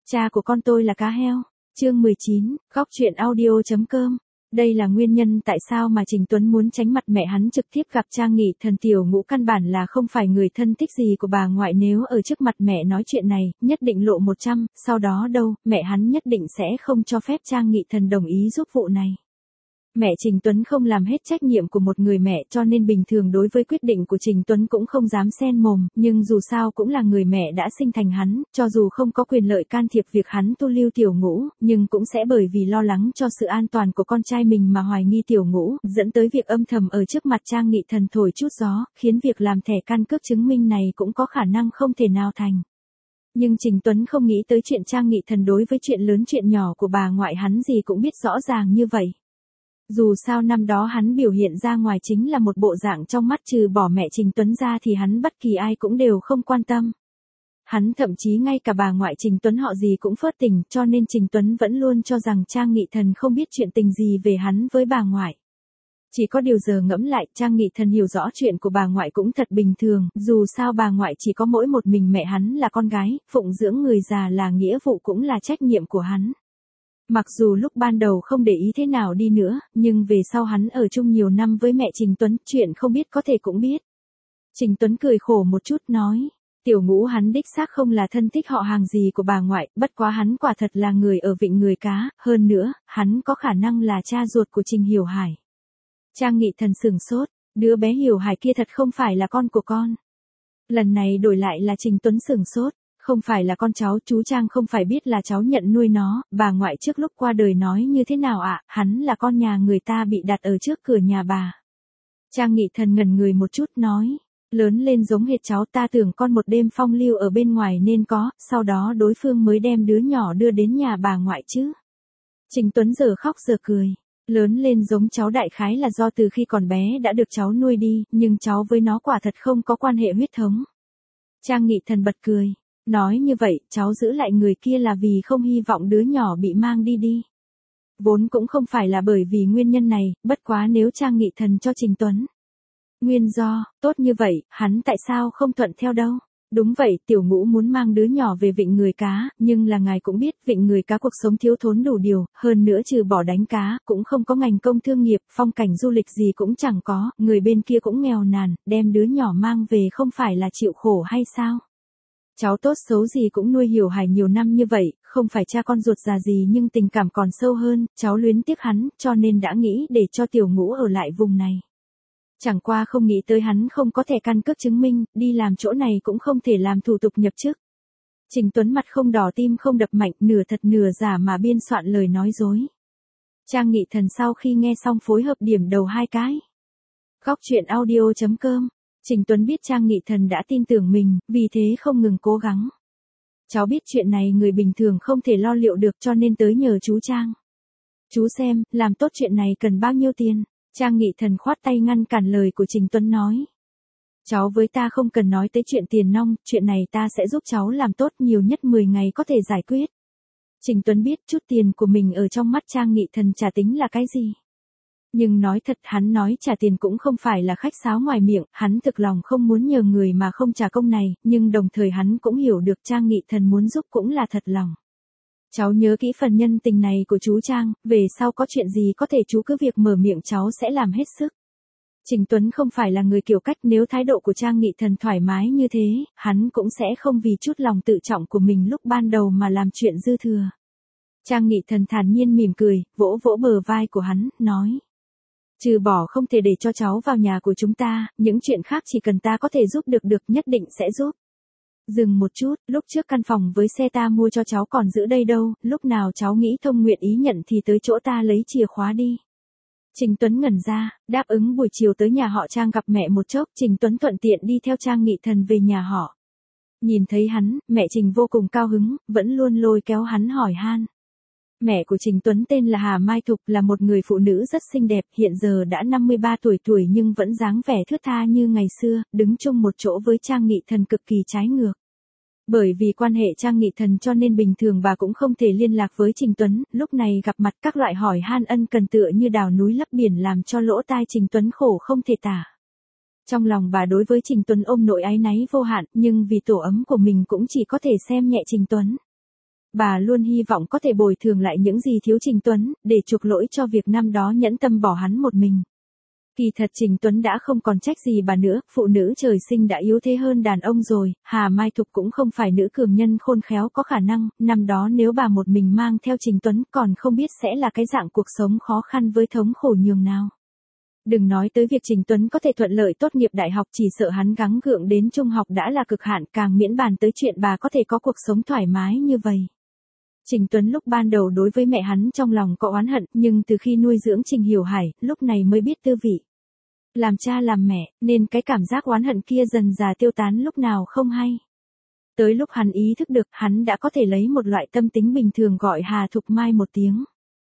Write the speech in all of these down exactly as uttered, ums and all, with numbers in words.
Cha của con tôi là cá heo. Chương mười chín, góc truyện audio.com. Đây là nguyên nhân tại sao mà Trình Tuấn muốn tránh mặt mẹ hắn trực tiếp gặp Trang Nghị Thần. Tiểu Ngũ căn bản là không phải người thân thích gì của bà ngoại, nếu ở trước mặt mẹ nói chuyện này, nhất định lộ một trăm, sau đó đâu, mẹ hắn nhất định sẽ không cho phép Trang Nghị Thần đồng ý giúp vụ này. Mẹ Trình Tuấn không làm hết trách nhiệm của một người mẹ, cho nên bình thường đối với quyết định của Trình Tuấn cũng không dám xen mồm, nhưng dù sao cũng là người mẹ đã sinh thành hắn, cho dù không có quyền lợi can thiệp việc hắn tu lưu Tiểu Ngũ, nhưng cũng sẽ bởi vì lo lắng cho sự an toàn của con trai mình mà hoài nghi Tiểu Ngũ, dẫn tới việc âm thầm ở trước mặt Trang Nghị Thần thổi chút gió, khiến việc làm thẻ căn cước chứng minh này cũng có khả năng không thể nào thành. Nhưng Trình Tuấn không nghĩ tới chuyện Trang Nghị Thần đối với chuyện lớn chuyện nhỏ của bà ngoại hắn gì cũng biết rõ ràng như vậy. Dù sao năm đó hắn biểu hiện ra ngoài chính là một bộ dạng trong mắt trừ bỏ mẹ Trình Tuấn ra thì hắn bất kỳ ai cũng đều không quan tâm. Hắn thậm chí ngay cả bà ngoại Trình Tuấn họ gì cũng phớt tình, cho nên Trình Tuấn vẫn luôn cho rằng Trang Nghị Thần không biết chuyện tình gì về hắn với bà ngoại. Chỉ có điều giờ ngẫm lại, Trang Nghị Thần hiểu rõ chuyện của bà ngoại cũng thật bình thường, dù sao bà ngoại chỉ có mỗi một mình mẹ hắn là con gái, phụng dưỡng người già là nghĩa vụ cũng là trách nhiệm của hắn. Mặc dù lúc ban đầu không để ý thế nào đi nữa, nhưng về sau hắn ở chung nhiều năm với mẹ Trình Tuấn, chuyện không biết có thể cũng biết. Trình Tuấn cười khổ một chút nói, Tiểu Ngũ hắn đích xác không là thân thích họ hàng gì của bà ngoại, bất quá hắn quả thật là người ở Vịnh Người Cá, hơn nữa, hắn có khả năng là cha ruột của Trình Hiểu Hải. Trang Nghị Thần sửng sốt, đứa bé Hiểu Hải kia thật không phải là con của con. Lần này đổi lại là Trình Tuấn sửng sốt. Không phải là con cháu, chú Trang không phải biết là cháu nhận nuôi nó, bà ngoại trước lúc qua đời nói như thế nào ạ, à? Hắn là con nhà người ta bị đặt ở trước cửa nhà bà. Trang Nghị Thần ngẩn người một chút nói, lớn lên giống hệt cháu, ta tưởng con một đêm phong lưu ở bên ngoài nên có, sau đó đối phương mới đem đứa nhỏ đưa đến nhà bà ngoại chứ. Trình Tuấn giờ khóc giờ cười, lớn lên giống cháu đại khái là do từ khi còn bé đã được cháu nuôi đi, nhưng cháu với nó quả thật không có quan hệ huyết thống. Trang Nghị Thần bật cười. Nói như vậy, cháu giữ lại người kia là vì không hy vọng đứa nhỏ bị mang đi đi. Vốn cũng không phải là bởi vì nguyên nhân này, bất quá nếu Trang Nghị Thần cho Trình Tuấn nguyên do, tốt như vậy, hắn tại sao không thuận theo đâu. Đúng vậy, Tiểu Ngũ muốn mang đứa nhỏ về Vịnh Người Cá, nhưng là ngài cũng biết Vịnh Người Cá cuộc sống thiếu thốn đủ điều, hơn nữa trừ bỏ đánh cá, cũng không có ngành công thương nghiệp, phong cảnh du lịch gì cũng chẳng có, người bên kia cũng nghèo nàn, đem đứa nhỏ mang về không phải là chịu khổ hay sao? Cháu tốt xấu gì cũng nuôi Hiểu Hải nhiều năm như vậy, không phải cha con ruột già gì nhưng tình cảm còn sâu hơn, cháu luyến tiếc hắn, cho nên đã nghĩ để cho Tiểu Ngũ ở lại vùng này. Chẳng qua không nghĩ tới hắn không có thẻ căn cước chứng minh, đi làm chỗ này cũng không thể làm thủ tục nhập chức. Trình Tuấn mặt không đỏ tim không đập mạnh, nửa thật nửa giả mà biên soạn lời nói dối. Trang Nghị Thần sau khi nghe xong phối hợp điểm đầu hai cái. Góc truyện audio.com. Trình Tuấn biết Trang Nghị Thần đã tin tưởng mình, vì thế không ngừng cố gắng. Cháu biết chuyện này người bình thường không thể lo liệu được cho nên tới nhờ chú Trang. Chú xem, làm tốt chuyện này cần bao nhiêu tiền? Trang Nghị Thần khoát tay ngăn cản lời của Trình Tuấn nói. Cháu với ta không cần nói tới chuyện tiền nong, chuyện này ta sẽ giúp cháu làm tốt, nhiều nhất mười ngày có thể giải quyết. Trình Tuấn biết chút tiền của mình ở trong mắt Trang Nghị Thần chả tính là cái gì. Nhưng nói thật, hắn nói trả tiền cũng không phải là khách sáo ngoài miệng, hắn thực lòng không muốn nhờ người mà không trả công này, nhưng đồng thời hắn cũng hiểu được Trang Nghị Thần muốn giúp cũng là thật lòng. Cháu nhớ kỹ phần nhân tình này của chú Trang, về sau có chuyện gì có thể chú cứ việc mở miệng cháu sẽ làm hết sức. Trình Tuấn không phải là người kiểu cách, nếu thái độ của Trang Nghị Thần thoải mái như thế, hắn cũng sẽ không vì chút lòng tự trọng của mình lúc ban đầu mà làm chuyện dư thừa. Trang Nghị Thần thản nhiên mỉm cười, vỗ vỗ bờ vai của hắn, nói. Trừ bỏ không thể để cho cháu vào nhà của chúng ta, những chuyện khác chỉ cần ta có thể giúp được được nhất định sẽ giúp. Dừng một chút, lúc trước căn phòng với xe ta mua cho cháu còn giữ đây đâu, lúc nào cháu nghĩ thông nguyện ý nhận thì tới chỗ ta lấy chìa khóa đi. Trình Tuấn ngẩn ra, đáp ứng buổi chiều tới nhà họ Trang gặp mẹ một chốc, Trình Tuấn thuận tiện đi theo Trang Nghị Thần về nhà họ. Nhìn thấy hắn, mẹ Trình vô cùng cao hứng, vẫn luôn lôi kéo hắn hỏi han. Mẹ của Trình Tuấn tên là Hà Mai Thục, là một người phụ nữ rất xinh đẹp, hiện giờ đã năm mươi ba tuổi tuổi nhưng vẫn dáng vẻ thướt tha như ngày xưa, đứng chung một chỗ với Trang Nghị Thần cực kỳ trái ngược. Bởi vì quan hệ Trang Nghị Thần cho nên bình thường bà cũng không thể liên lạc với Trình Tuấn, lúc này gặp mặt các loại hỏi han ân cần tựa như đào núi lấp biển làm cho lỗ tai Trình Tuấn khổ không thể tả. Trong lòng bà đối với Trình Tuấn ôm nỗi áy náy vô hạn, nhưng vì tổ ấm của mình cũng chỉ có thể xem nhẹ Trình Tuấn. Bà luôn hy vọng có thể bồi thường lại những gì thiếu Trình Tuấn, để chuộc lỗi cho việc năm đó nhẫn tâm bỏ hắn một mình. Kỳ thật Trình Tuấn đã không còn trách gì bà nữa, phụ nữ trời sinh đã yếu thế hơn đàn ông rồi, Hà Mai Thục cũng không phải nữ cường nhân khôn khéo có khả năng, năm đó nếu bà một mình mang theo Trình Tuấn còn không biết sẽ là cái dạng cuộc sống khó khăn với thống khổ nhường nào. Đừng nói tới việc Trình Tuấn có thể thuận lợi tốt nghiệp đại học, chỉ sợ hắn gắng gượng đến trung học đã là cực hạn, càng miễn bàn tới chuyện bà có thể có cuộc sống thoải mái như vậy. Trình Tuấn lúc ban đầu đối với mẹ hắn trong lòng có oán hận, nhưng từ khi nuôi dưỡng Trình Hiểu Hải, lúc này mới biết tư vị. Làm cha làm mẹ, nên cái cảm giác oán hận kia dần dà tiêu tán lúc nào không hay. Tới lúc hắn ý thức được, hắn đã có thể lấy một loại tâm tính bình thường gọi Hà Thục Mai một tiếng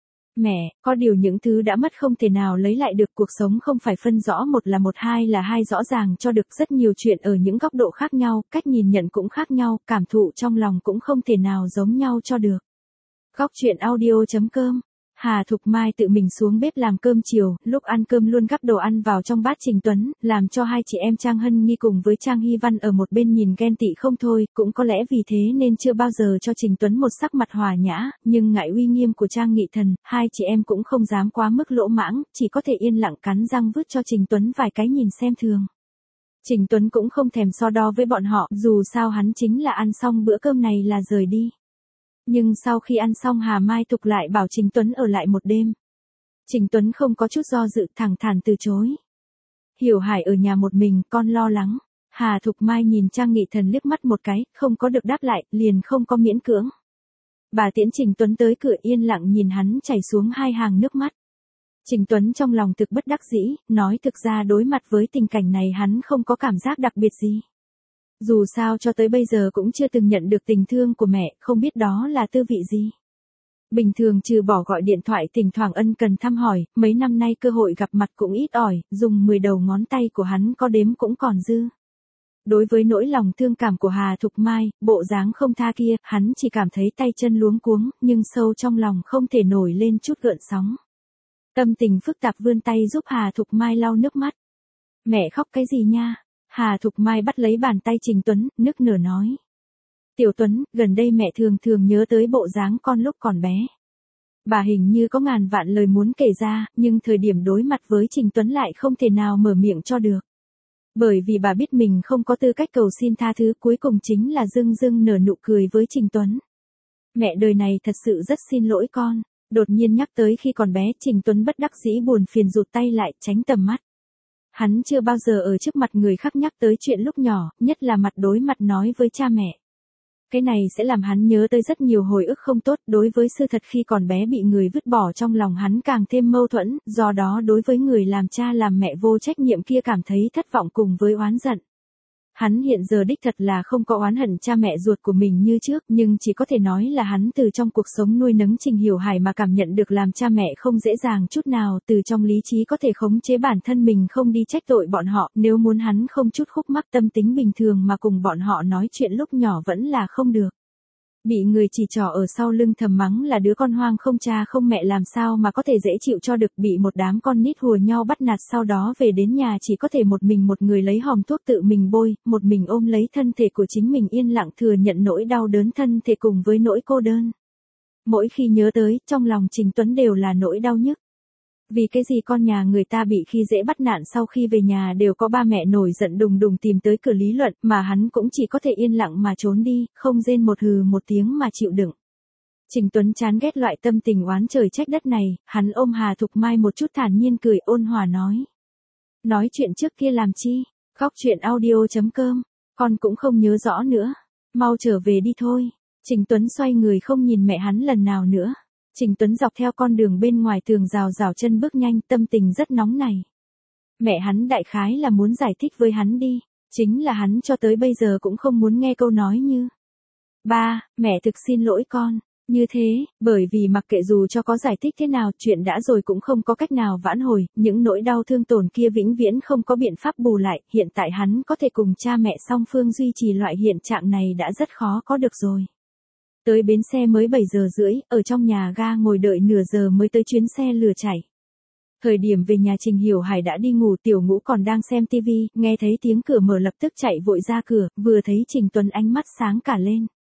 mẹ, có điều những thứ đã mất không thể nào lấy lại được, cuộc sống không phải phân rõ một là một, hai là hai rõ ràng cho được, rất nhiều chuyện ở những góc độ khác nhau, cách nhìn nhận cũng khác nhau, cảm thụ trong lòng cũng không thể nào giống nhau cho được. Góc truyện audio chấm com. Hà Thục Mai tự mình xuống bếp làm cơm chiều, lúc ăn cơm luôn gắp đồ ăn vào trong bát Trình Tuấn, làm cho hai chị em Trang Hân Nghi cùng với Trang Hy Văn ở một bên nhìn ghen tị không thôi, cũng có lẽ vì thế nên chưa bao giờ cho Trình Tuấn một sắc mặt hòa nhã, nhưng ngại uy nghiêm của Trang Nghị Thần, hai chị em cũng không dám quá mức lỗ mãng, chỉ có thể yên lặng cắn răng vứt cho Trình Tuấn vài cái nhìn xem thường. Trình Tuấn cũng không thèm so đo với bọn họ, dù sao hắn chính là ăn xong bữa cơm này là rời đi. Nhưng sau khi ăn xong Hà Mai Thục lại bảo Trình Tuấn ở lại một đêm. Trình Tuấn không có chút do dự, thẳng thắn từ chối. Hiểu Hải ở nhà một mình, con lo lắng. Hà Thục Mai nhìn Trang Nghị Thần liếc mắt một cái, không có được đáp lại, liền không có miễn cưỡng. Bà tiễn Trình Tuấn tới cửa yên lặng nhìn hắn chảy xuống hai hàng nước mắt. Trình Tuấn trong lòng thực bất đắc dĩ, nói thực ra đối mặt với tình cảnh này hắn không có cảm giác đặc biệt gì. Dù sao cho tới bây giờ cũng chưa từng nhận được tình thương của mẹ, không biết đó là tư vị gì. Bình thường trừ bỏ gọi điện thoại thỉnh thoảng ân cần thăm hỏi, mấy năm nay cơ hội gặp mặt cũng ít ỏi, dùng mười đầu ngón tay của hắn có đếm cũng còn dư. Đối với nỗi lòng thương cảm của Hà Thục Mai, bộ dáng không tha kia, hắn chỉ cảm thấy tay chân luống cuống, nhưng sâu trong lòng không thể nổi lên chút gợn sóng. Tâm tình phức tạp vươn tay giúp Hà Thục Mai lau nước mắt. Mẹ khóc cái gì nha? Hà Thục Mai bắt lấy bàn tay Trình Tuấn, nức nở nói. Tiểu Tuấn, gần đây mẹ thường thường nhớ tới bộ dáng con lúc còn bé. Bà hình như có ngàn vạn lời muốn kể ra, nhưng thời điểm đối mặt với Trình Tuấn lại không thể nào mở miệng cho được. Bởi vì bà biết mình không có tư cách cầu xin tha thứ, cuối cùng chính là dưng dưng nở nụ cười với Trình Tuấn. Mẹ đời này thật sự rất xin lỗi con. Đột nhiên nhắc tới khi còn bé, Trình Tuấn bất đắc dĩ buồn phiền rụt tay lại, tránh tầm mắt. Hắn chưa bao giờ ở trước mặt người khác nhắc tới chuyện lúc nhỏ, nhất là mặt đối mặt nói với cha mẹ. Cái này sẽ làm hắn nhớ tới rất nhiều hồi ức không tốt, đối với sự thật khi còn bé bị người vứt bỏ trong lòng hắn càng thêm mâu thuẫn, do đó đối với người làm cha làm mẹ vô trách nhiệm kia cảm thấy thất vọng cùng với oán giận. Hắn hiện giờ đích thật là không có oán hận cha mẹ ruột của mình như trước, nhưng chỉ có thể nói là hắn từ trong cuộc sống nuôi nấng Trình Hiểu Hải mà cảm nhận được làm cha mẹ không dễ dàng chút nào, từ trong lý trí có thể khống chế bản thân mình không đi trách tội bọn họ, nếu muốn hắn không chút khúc mắc tâm tính bình thường mà cùng bọn họ nói chuyện lúc nhỏ vẫn là không được. Bị người chỉ trỏ ở sau lưng thầm mắng là đứa con hoang không cha không mẹ làm sao mà có thể dễ chịu cho được, bị một đám con nít hùa nhau bắt nạt, sau đó về đến nhà chỉ có thể một mình một người lấy hòm thuốc tự mình bôi, một mình ôm lấy thân thể của chính mình yên lặng thừa nhận nỗi đau đớn thân thể cùng với nỗi cô đơn. Mỗi khi nhớ tới, trong lòng Trình Tuấn đều là nỗi đau nhức. Vì cái gì con nhà người ta bị khi dễ bắt nạn sau khi về nhà đều có ba mẹ nổi giận đùng đùng tìm tới cửa lý luận, mà hắn cũng chỉ có thể yên lặng mà trốn đi, không rên một hừ một tiếng mà chịu đựng. Trình Tuấn chán ghét loại tâm tình oán trời trách đất này, hắn ôm Hà Thục Mai một chút thản nhiên cười ôn hòa nói. Nói chuyện trước kia làm chi? Góc truyện audio chấm com, con cũng không nhớ rõ nữa. Mau trở về đi thôi. Trình Tuấn xoay người không nhìn mẹ hắn lần nào nữa. Trình Tuấn dọc theo con đường bên ngoài tường rào rào chân bước nhanh, tâm tình rất nóng này. Mẹ hắn đại khái là muốn giải thích với hắn đi, chính là hắn cho tới bây giờ cũng không muốn nghe câu nói như ba, mẹ thực xin lỗi con, như thế, bởi vì mặc kệ dù cho có giải thích thế nào, chuyện đã rồi cũng không có cách nào vãn hồi, những nỗi đau thương tổn kia vĩnh viễn không có biện pháp bù lại, hiện tại hắn có thể cùng cha mẹ song phương duy trì loại hiện trạng này đã rất khó có được rồi. Tới bến xe mới bảy giờ rưỡi, ở trong nhà ga ngồi đợi nửa giờ mới tới chuyến xe lừa chạy. Thời điểm về nhà Trình Hiểu Hải đã đi ngủ, Tiểu Ngũ còn đang xem tivi, nghe thấy tiếng cửa mở lập tức chạy vội ra cửa, vừa thấy Trình Tuấn ánh mắt sáng cả lên.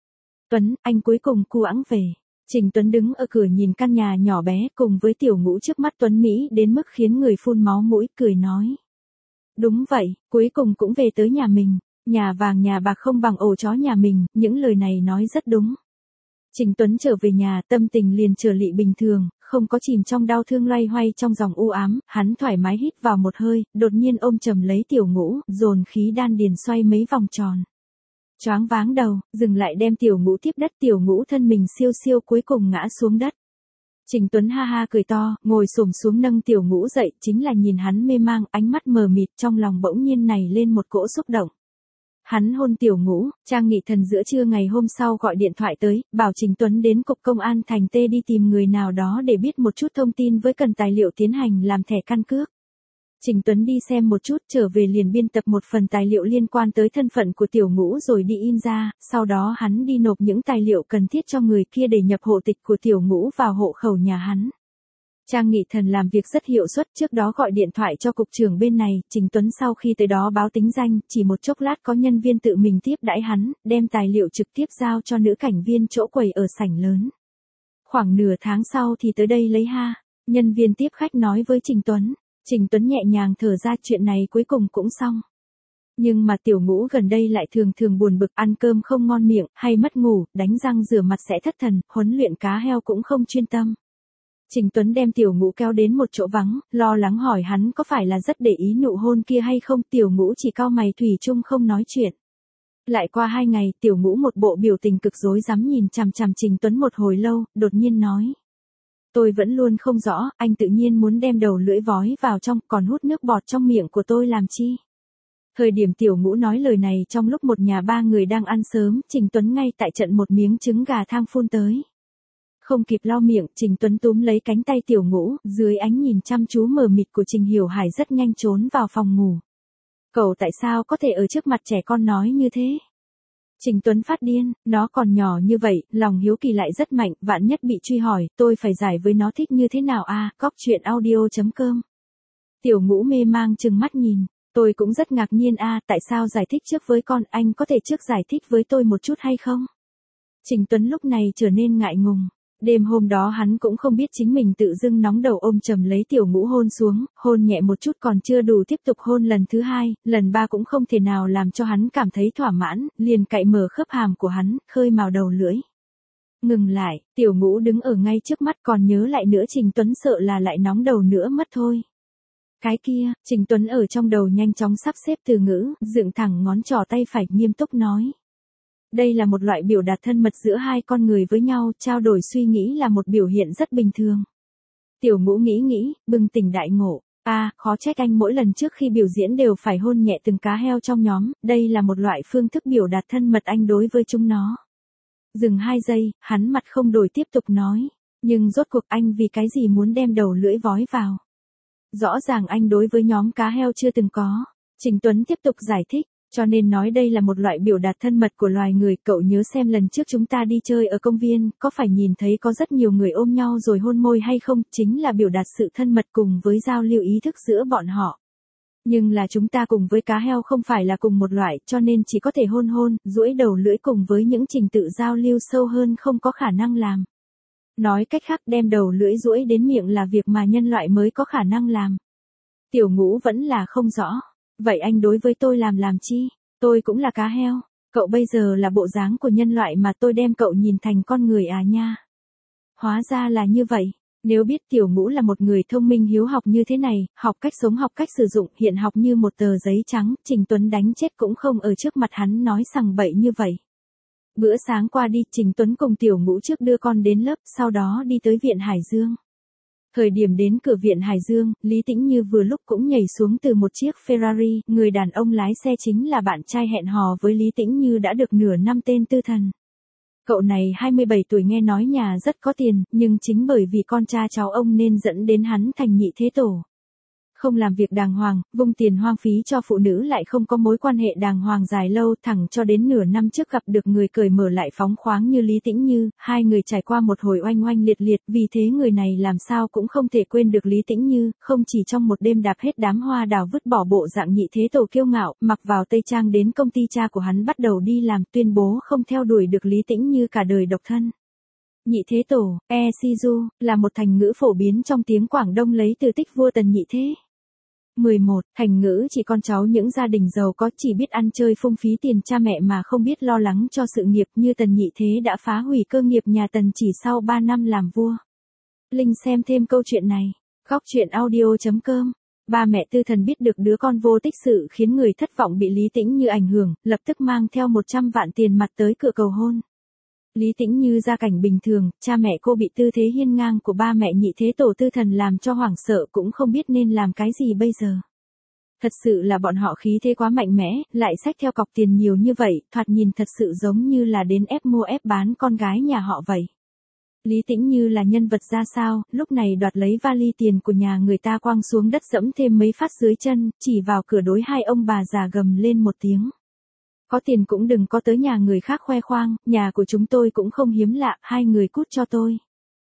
Tuấn, anh cuối cùng cu ẵng về. Trình Tuấn đứng ở cửa nhìn căn nhà nhỏ bé cùng với tiểu ngũ trước mắt Tuấn Mỹ đến mức khiến người phun máu mũi, cười nói. Đúng vậy, cuối cùng cũng về tới nhà mình, nhà vàng nhà bạc không bằng ổ chó nhà mình, những lời này nói rất đúng. Trình Tuấn trở về nhà, tâm tình liền trở lị bình thường, không có chìm trong đau thương loay hoay trong dòng u ám, hắn thoải mái hít vào một hơi, đột nhiên ôm chầm lấy tiểu ngũ, dồn khí đan điền xoay mấy vòng tròn. Choáng váng đầu, dừng lại đem tiểu ngũ tiếp đất, tiểu ngũ thân mình siêu siêu cuối cùng ngã xuống đất. Trình Tuấn ha ha cười to, ngồi xổm xuống nâng tiểu ngũ dậy, chính là nhìn hắn mê mang, ánh mắt mờ mịt, trong lòng bỗng nhiên nảy lên một cỗ xúc động. Hắn hôn tiểu ngũ, Trang Nghị Thần giữa trưa ngày hôm sau gọi điện thoại tới, bảo Trình Tuấn đến cục công an thành T đi tìm người nào đó để biết một chút thông tin với cần tài liệu tiến hành làm thẻ căn cước. Trình Tuấn đi xem một chút, trở về liền biên tập một phần tài liệu liên quan tới thân phận của tiểu ngũ rồi đi in ra, sau đó hắn đi nộp những tài liệu cần thiết cho người kia để nhập hộ tịch của tiểu ngũ vào hộ khẩu nhà hắn. Trang Nghị Thần làm việc rất hiệu suất, trước đó gọi điện thoại cho cục trưởng bên này, Trình Tuấn sau khi tới đó báo tính danh, chỉ một chốc lát có nhân viên tự mình tiếp đãi hắn, đem tài liệu trực tiếp giao cho nữ cảnh viên chỗ quầy ở sảnh lớn. Khoảng nửa tháng sau thì tới đây lấy ha, nhân viên tiếp khách nói với Trình Tuấn. Trình Tuấn nhẹ nhàng thở ra, chuyện này cuối cùng cũng xong. Nhưng mà tiểu ngũ gần đây lại thường thường buồn bực, ăn cơm không ngon miệng, hay mất ngủ, đánh răng rửa mặt sẽ thất thần, huấn luyện cá heo cũng không chuyên tâm. Trình Tuấn đem tiểu ngũ kéo đến một chỗ vắng, lo lắng hỏi hắn có phải là rất để ý nụ hôn kia hay không, tiểu ngũ chỉ cau mày thủy chung không nói chuyện. Lại qua hai ngày, tiểu ngũ một bộ biểu tình cực rối rắm nhìn chằm chằm Trình Tuấn một hồi lâu, đột nhiên nói. Tôi vẫn luôn không rõ, anh tự nhiên muốn đem đầu lưỡi vói vào trong, còn hút nước bọt trong miệng của tôi làm chi? Thời điểm tiểu ngũ nói lời này trong lúc một nhà ba người đang ăn sớm, Trình Tuấn ngay tại trận một miếng trứng gà thang phun tới. Không kịp lau miệng, Trình Tuấn túm lấy cánh tay tiểu ngũ, dưới ánh nhìn chăm chú mờ mịt của Trình Hiểu Hải rất nhanh trốn vào phòng ngủ. Cậu tại sao có thể ở trước mặt trẻ con nói như thế? Trình Tuấn phát điên, nó còn nhỏ như vậy, lòng hiếu kỳ lại rất mạnh, vạn nhất bị truy hỏi, tôi phải giải với nó thích như thế nào à, cóc truyện audio chấm com. Tiểu ngũ mê mang chừng mắt nhìn, tôi cũng rất ngạc nhiên a, tại sao giải thích trước với con, anh có thể trước giải thích với tôi một chút hay không? Trình Tuấn lúc này trở nên ngại ngùng. Đêm hôm đó hắn cũng không biết chính mình tự dưng nóng đầu ôm chầm lấy tiểu ngũ hôn xuống, hôn nhẹ một chút còn chưa đủ tiếp tục hôn lần thứ hai, lần ba cũng không thể nào làm cho hắn cảm thấy thỏa mãn, liền cạy mở khớp hàm của hắn, khơi mào đầu lưỡi. Ngừng lại, tiểu ngũ đứng ở ngay trước mắt, còn nhớ lại nữa Trình Tuấn sợ là lại nóng đầu nữa mất thôi. Cái kia, Trình Tuấn ở trong đầu nhanh chóng sắp xếp từ ngữ, dựng thẳng ngón trỏ tay phải, nghiêm túc nói. Đây là một loại biểu đạt thân mật giữa hai con người với nhau, trao đổi suy nghĩ là một biểu hiện rất bình thường. Tiểu ngũ nghĩ nghĩ, bừng tỉnh đại ngộ. À, khó trách anh mỗi lần trước khi biểu diễn đều phải hôn nhẹ từng cá heo trong nhóm, đây là một loại phương thức biểu đạt thân mật anh đối với chúng nó. Dừng hai giây, hắn mặt không đổi tiếp tục nói. Nhưng rốt cuộc anh vì cái gì muốn đem đầu lưỡi vói vào? Rõ ràng anh đối với nhóm cá heo chưa từng có. Trình Tuấn tiếp tục giải thích. Cho nên nói đây là một loại biểu đạt thân mật của loài người, cậu nhớ xem lần trước chúng ta đi chơi ở công viên, có phải nhìn thấy có rất nhiều người ôm nhau rồi hôn môi hay không, chính là biểu đạt sự thân mật cùng với giao lưu ý thức giữa bọn họ. Nhưng là chúng ta cùng với cá heo không phải là cùng một loại, cho nên chỉ có thể hôn hôn, duỗi đầu lưỡi cùng với những trình tự giao lưu sâu hơn không có khả năng làm. Nói cách khác, đem đầu lưỡi duỗi đến miệng là việc mà nhân loại mới có khả năng làm. Tiểu ngũ vẫn là không rõ. Vậy anh đối với tôi làm làm chi? Tôi cũng là cá heo. Cậu bây giờ là bộ dáng của nhân loại mà tôi đem cậu nhìn thành con người à nha. Hóa ra là như vậy. Nếu biết tiểu ngũ là một người thông minh hiếu học như thế này, học cách sống học cách sử dụng, hiện học như một tờ giấy trắng, Trình Tuấn đánh chết cũng không ở trước mặt hắn nói sằng bậy như vậy. Bữa sáng qua đi, Trình Tuấn cùng tiểu ngũ trước đưa con đến lớp, sau đó đi tới viện Hải Dương. Thời điểm đến cửa viện Hải Dương, Lý Tĩnh Như vừa lúc cũng nhảy xuống từ một chiếc Ferrari, người đàn ông lái xe chính là bạn trai hẹn hò với Lý Tĩnh Như đã được nửa năm tên Tư Thần. Cậu này hai mươi bảy tuổi, nghe nói nhà rất có tiền, nhưng chính bởi vì con cha cháu ông nên dẫn đến hắn thành nhị thế tổ. không làm việc đàng hoàng, vung tiền hoang phí cho phụ nữ lại không có mối quan hệ đàng hoàng dài lâu, thẳng cho đến nửa năm trước gặp được người cởi mở lại phóng khoáng như Lý Tĩnh Như, hai người trải qua một hồi oanh oanh liệt liệt, vì thế người này làm sao cũng không thể quên được Lý Tĩnh Như, không chỉ trong một đêm đạp hết đám hoa đào vứt bỏ bộ dạng nhị thế tổ kiêu ngạo, mặc vào tây trang đến công ty cha của hắn bắt đầu đi làm, tuyên bố không theo đuổi được Lý Tĩnh Như cả đời độc thân. Nhị thế tổ, E Si Du, là một thành ngữ phổ biến trong tiếng Quảng Đông lấy từ tích vua Tần Nhị Thế. mười một. Thành ngữ chỉ con cháu những gia đình giàu có chỉ biết ăn chơi phung phí tiền cha mẹ mà không biết lo lắng cho sự nghiệp, như Tần Nhị Thế đã phá hủy cơ nghiệp nhà Tần chỉ sau ba năm làm vua. Linh xem thêm câu chuyện này. Góc truyện audio chấm com. Ba mẹ Tư Thần biết được đứa con vô tích sự khiến người thất vọng bị Lý Tĩnh Như ảnh hưởng, lập tức mang theo một trăm vạn tiền mặt tới cửa cầu hôn. Lý Tĩnh Như gia cảnh bình thường, cha mẹ cô bị tư thế hiên ngang của ba mẹ nhị thế tổ Tư Thần làm cho hoảng sợ, cũng không biết nên làm cái gì bây giờ. Thật sự là bọn họ khí thế quá mạnh mẽ, lại xách theo cọc tiền nhiều như vậy, thoạt nhìn thật sự giống như là đến ép mua ép bán con gái nhà họ vậy. Lý Tĩnh Như là nhân vật ra sao, lúc này đoạt lấy vali tiền của nhà người ta quăng xuống đất dẫm thêm mấy phát dưới chân, chỉ vào cửa đối hai ông bà già gầm lên một tiếng. Có tiền cũng đừng có tới nhà người khác khoe khoang, nhà của chúng tôi cũng không hiếm lạ, hai người cút cho tôi.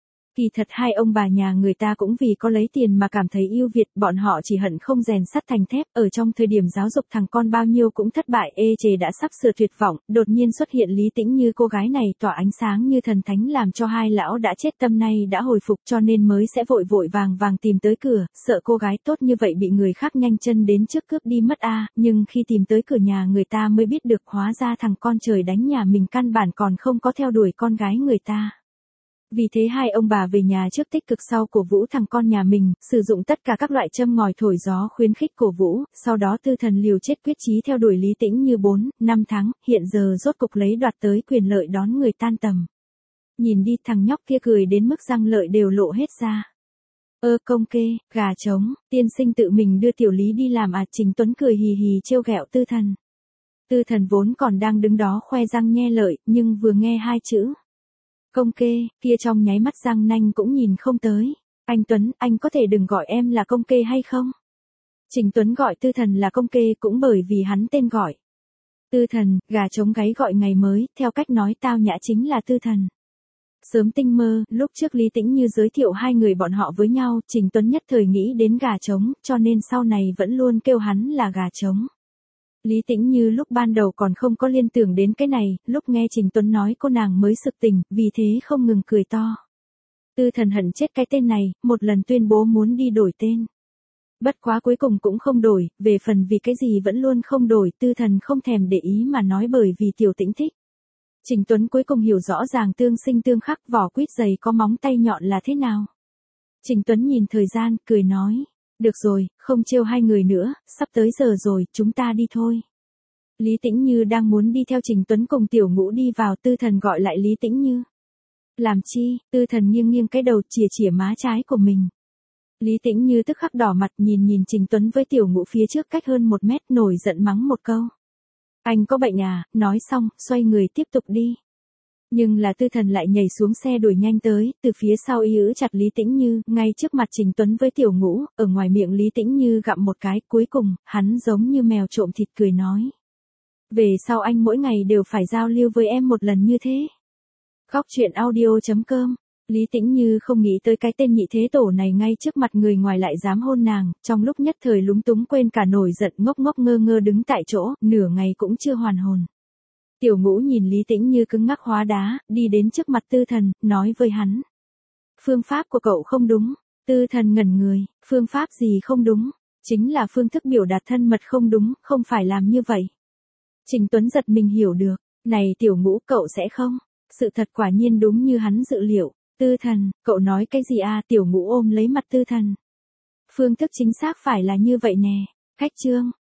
Kỳ thật hai ông bà nhà người ta cũng vì có lấy tiền mà cảm thấy yêu Việt, bọn họ chỉ hận không rèn sắt thành thép, ở trong thời điểm giáo dục thằng con bao nhiêu cũng thất bại, ê chề đã sắp sửa tuyệt vọng, đột nhiên xuất hiện Lý Tĩnh Như, cô gái này tỏa ánh sáng như thần thánh làm cho hai lão đã chết tâm nay đã hồi phục, cho nên mới sẽ vội vội vàng vàng tìm tới cửa, sợ cô gái tốt như vậy bị người khác nhanh chân đến trước cướp đi mất a, nhưng khi tìm tới cửa nhà người ta mới biết được hóa ra thằng con trời đánh nhà mình căn bản còn không có theo đuổi con gái người ta. Vì thế hai ông bà về nhà trước tích cực sau cổ vũ thằng con nhà mình, sử dụng tất cả các loại châm ngòi thổi gió khuyến khích cổ vũ, sau đó Tư Thần liều chết quyết chí theo đuổi Lý Tĩnh Như bốn, năm tháng, hiện giờ rốt cục lấy đoạt tới quyền lợi đón người tan tầm. Nhìn đi thằng nhóc kia cười đến mức răng lợi đều lộ hết ra. Ơ công kê, gà trống, tiên sinh tự mình đưa tiểu Lý đi làm à, Trình Tuấn cười hì hì trêu ghẹo Tư Thần. Tư Thần vốn còn đang đứng đó khoe răng nhe lợi, nhưng vừa nghe hai chữ công kê, kia trong nháy mắt răng nanh cũng nhìn không tới. Anh Tuấn, anh có thể đừng gọi em là công kê hay không? Trình Tuấn gọi Tư Thần là công kê cũng bởi vì hắn tên gọi. Tư Thần, gà trống gáy gọi ngày mới, theo cách nói tao nhã chính là Tư Thần. Sớm tinh mơ, lúc trước Lý Tĩnh Như giới thiệu hai người bọn họ với nhau, Trình Tuấn nhất thời nghĩ đến gà trống, cho nên sau này vẫn luôn kêu hắn là gà trống. Lý Tĩnh Như lúc ban đầu còn không có liên tưởng đến cái này, lúc nghe Trình Tuấn nói cô nàng mới sực tỉnh, vì thế không ngừng cười to. Tư Thần hận chết cái tên này, một lần tuyên bố muốn đi đổi tên. Bất quá cuối cùng cũng không đổi, về phần vì cái gì vẫn luôn không đổi, Tư Thần không thèm để ý mà nói bởi vì Tiểu Tĩnh thích. Trình Tuấn cuối cùng hiểu rõ ràng tương sinh tương khắc, vỏ quýt dày có móng tay nhọn là thế nào. Trình Tuấn nhìn thời gian, cười nói. Được rồi, không trêu hai người nữa, sắp tới giờ rồi, chúng ta đi thôi. Lý Tĩnh Như đang muốn đi theo Trình Tuấn cùng Tiểu Ngũ đi vào, Tư Thần gọi lại Lý Tĩnh Như. Làm chi? Tư Thần nghiêng nghiêng cái đầu chìa chìa má trái của mình. Lý Tĩnh Như tức khắc đỏ mặt nhìn nhìn Trình Tuấn với Tiểu Ngũ phía trước cách hơn một mét, nổi giận mắng một câu. Anh có bệnh à? Nói xong, xoay người tiếp tục đi. Nhưng là Tư Thần lại nhảy xuống xe đuổi nhanh tới, từ phía sau y giữ chặt Lý Tĩnh Như, ngay trước mặt Trình Tuấn với Tiểu Ngũ, ở ngoài miệng Lý Tĩnh Như gặm một cái, cuối cùng, hắn giống như mèo trộm thịt cười nói. Về sau anh mỗi ngày đều phải giao lưu với em một lần như thế. Góc truyện audio chấm com. Lý Tĩnh Như không nghĩ tới cái tên nhị thế tổ này ngay trước mặt người ngoài lại dám hôn nàng, trong lúc nhất thời lúng túng quên cả nổi giận, ngốc ngốc ngơ ngơ đứng tại chỗ, nửa ngày cũng chưa hoàn hồn. Tiểu Ngũ nhìn Lý Tĩnh Như cứng ngắc hóa đá, đi đến trước mặt Tư Thần, nói với hắn. Phương pháp của cậu không đúng. Tư Thần ngẩn người, phương pháp gì không đúng? Chính là phương thức biểu đạt thân mật không đúng, không phải làm như vậy. Trình Tuấn giật mình hiểu được, này Tiểu Ngũ cậu sẽ không? Sự thật quả nhiên đúng như hắn dự liệu. Tư Thần, cậu nói cái gì à? Tiểu Ngũ ôm lấy mặt Tư Thần. Phương thức chính xác phải là như vậy nè. Khách trương,